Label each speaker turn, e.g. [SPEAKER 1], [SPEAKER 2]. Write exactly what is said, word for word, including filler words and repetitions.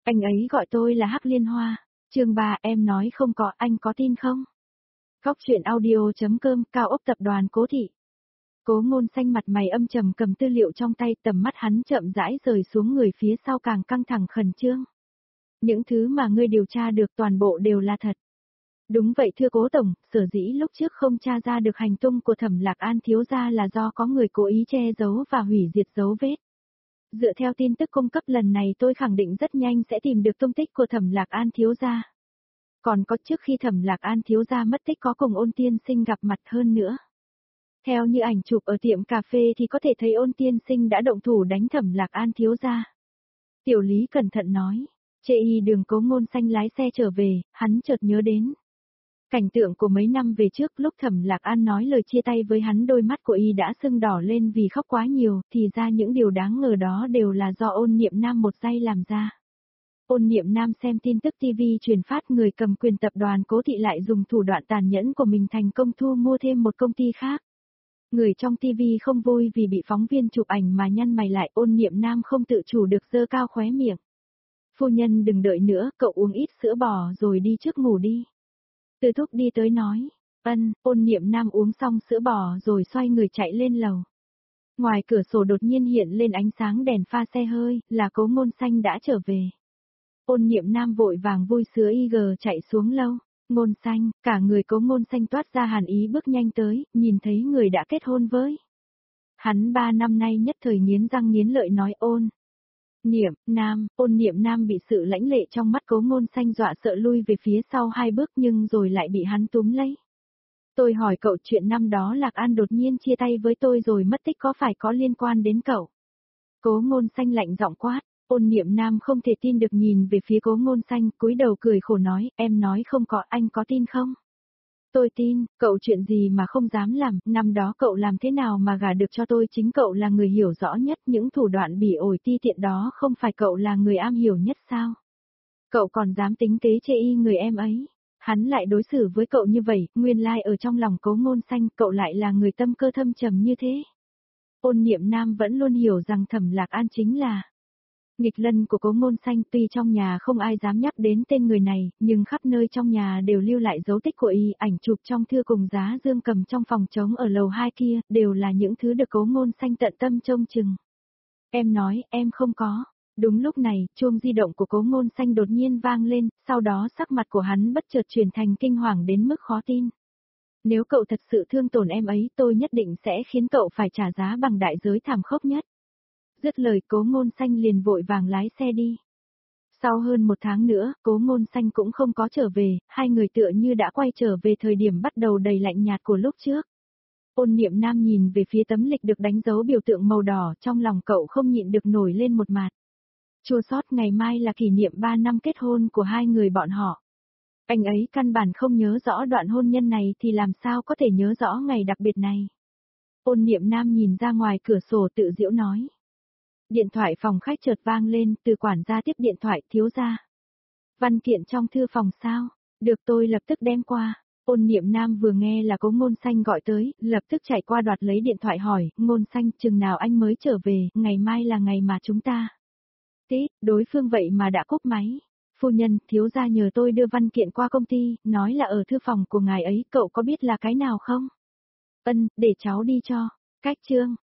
[SPEAKER 1] Anh ấy gọi tôi là Hắc Liên Hoa. Chương ba, em nói không có, anh có tin không? Cóc truyện audio.com, cao ốc tập đoàn Cố Thị. Cố Ngôn Xanh mặt mày âm trầm cầm tư liệu trong tay, tầm mắt hắn chậm rãi rời xuống người phía sau càng căng thẳng khẩn trương. Những thứ mà ngươi điều tra được toàn bộ đều là thật. Đúng vậy thưa Cố Tổng, sở dĩ lúc trước không tra ra được hành tung của Thẩm Lạc An thiếu gia là do có người cố ý che giấu và hủy diệt dấu vết. Dựa theo tin tức cung cấp lần này tôi khẳng định rất nhanh sẽ tìm được tung tích của Thẩm Lạc An thiếu gia. Còn có trước khi Thẩm Lạc An thiếu gia mất tích có cùng Ôn Tiên Sinh gặp mặt hơn nữa. Theo như ảnh chụp ở tiệm cà phê thì có thể thấy Ôn Tiên Sinh đã động thủ đánh Thẩm Lạc An thiếu gia. Tiểu Lý cẩn thận nói, chê y đường Cố Ngôn Xanh lái xe trở về, hắn chợt nhớ đến. Cảnh tượng của mấy năm về trước lúc Thẩm Lạc An nói lời chia tay với hắn, đôi mắt của y đã sưng đỏ lên vì khóc quá nhiều, thì ra những điều đáng ngờ đó đều là do Ôn Niệm Nam một giây làm ra. Ôn Niệm Nam xem tin tức ti vi truyền phát người cầm quyền tập đoàn Cố Thị lại dùng thủ đoạn tàn nhẫn của mình thành công thu mua thêm một công ty khác. Người trong ti vi không vui vì bị phóng viên chụp ảnh mà nhăn mày lại, Ôn Niệm Nam không tự chủ được giơ cao khóe miệng. Phu nhân đừng đợi nữa, cậu uống ít sữa bò rồi đi trước ngủ đi. Từ Thúc đi tới nói, ân, Ôn Niệm Nam uống xong sữa bò rồi xoay người chạy lên lầu. Ngoài cửa sổ đột nhiên hiện lên ánh sáng đèn pha xe hơi, là Cố Ngôn Xanh đã trở về. Ôn Niệm Nam vội vàng vui sứa y gờ chạy xuống lâu. Ngôn Xanh, cả người Cố Ngôn Xanh toát ra hàn ý bước nhanh tới, nhìn thấy người đã kết hôn với. Hắn ba năm nay nhất thời nghiến răng nghiến lợi nói Ôn. Niệm Nam, Ôn Niệm Nam bị sự lãnh lệ trong mắt Cố Ngôn Xanh dọa sợ lui về phía sau hai bước nhưng rồi lại bị hắn túm lấy. Tôi hỏi cậu chuyện năm đó Lạc An đột nhiên chia tay với tôi rồi mất tích có phải có liên quan đến cậu? Cố Ngôn Xanh lạnh giọng quát. Ôn Niệm Nam không thể tin được nhìn về phía Cố Ngôn Xanh, cúi đầu cười khổ nói, em nói không có, anh có tin không? Tôi tin, cậu chuyện gì mà không dám làm, năm đó cậu làm thế nào mà gả được cho tôi, chính cậu là người hiểu rõ nhất những thủ đoạn bỉ ổi ti tiện đó, không phải cậu là người am hiểu nhất sao? Cậu còn dám tính kế chê y người em ấy, hắn lại đối xử với cậu như vậy, nguyên lai ở trong lòng Cố Ngôn Xanh cậu lại là người tâm cơ thâm trầm như thế. Ôn Niệm Nam vẫn luôn hiểu rằng Thẩm Lạc An chính là nghịch lân của Cố Ngôn Xanh, tuy trong nhà không ai dám nhắc đến tên người này, nhưng khắp nơi trong nhà đều lưu lại dấu tích của y, ảnh chụp trong thư cùng giá dương cầm trong phòng trống ở lầu hai kia, đều là những thứ được Cố Ngôn Xanh tận tâm trông chừng. Em nói, em không có. Đúng lúc này, chuông di động của Cố Ngôn Xanh đột nhiên vang lên, sau đó sắc mặt của hắn bất chợt chuyển thành kinh hoàng đến mức khó tin. Nếu cậu thật sự thương tổn em ấy, tôi nhất định sẽ khiến cậu phải trả giá bằng đại giới thảm khốc nhất. Dứt lời Cố Ngôn Xanh liền vội vàng lái xe đi. Sau hơn một tháng nữa, Cố Ngôn Xanh cũng không có trở về, hai người tựa như đã quay trở về thời điểm bắt đầu đầy lạnh nhạt của lúc trước. Ôn Niệm Nam nhìn về phía tấm lịch được đánh dấu biểu tượng màu đỏ, trong lòng cậu không nhịn được nổi lên một mạt. Chua xót, ngày mai là kỷ niệm ba năm kết hôn của hai người bọn họ. Anh ấy căn bản không nhớ rõ đoạn hôn nhân này thì làm sao có thể nhớ rõ ngày đặc biệt này. Ôn Niệm Nam nhìn ra ngoài cửa sổ tự giễu nói. Điện thoại phòng khách chợt vang lên, từ quản gia tiếp điện thoại, thiếu gia. Văn kiện trong thư phòng sao? Được, tôi lập tức đem qua. Ôn Niệm Nam vừa nghe là Cố Ngôn Xanh gọi tới, lập tức chạy qua đoạt lấy điện thoại hỏi, Ngôn Xanh, chừng nào anh mới trở về, ngày mai là ngày mà chúng ta. Tí, đối phương vậy mà đã cúp máy. Phu nhân, thiếu gia nhờ tôi đưa văn kiện qua công ty, nói là ở thư phòng của ngài ấy, cậu có biết là cái nào không? Ân, để cháu đi cho. Cách chương.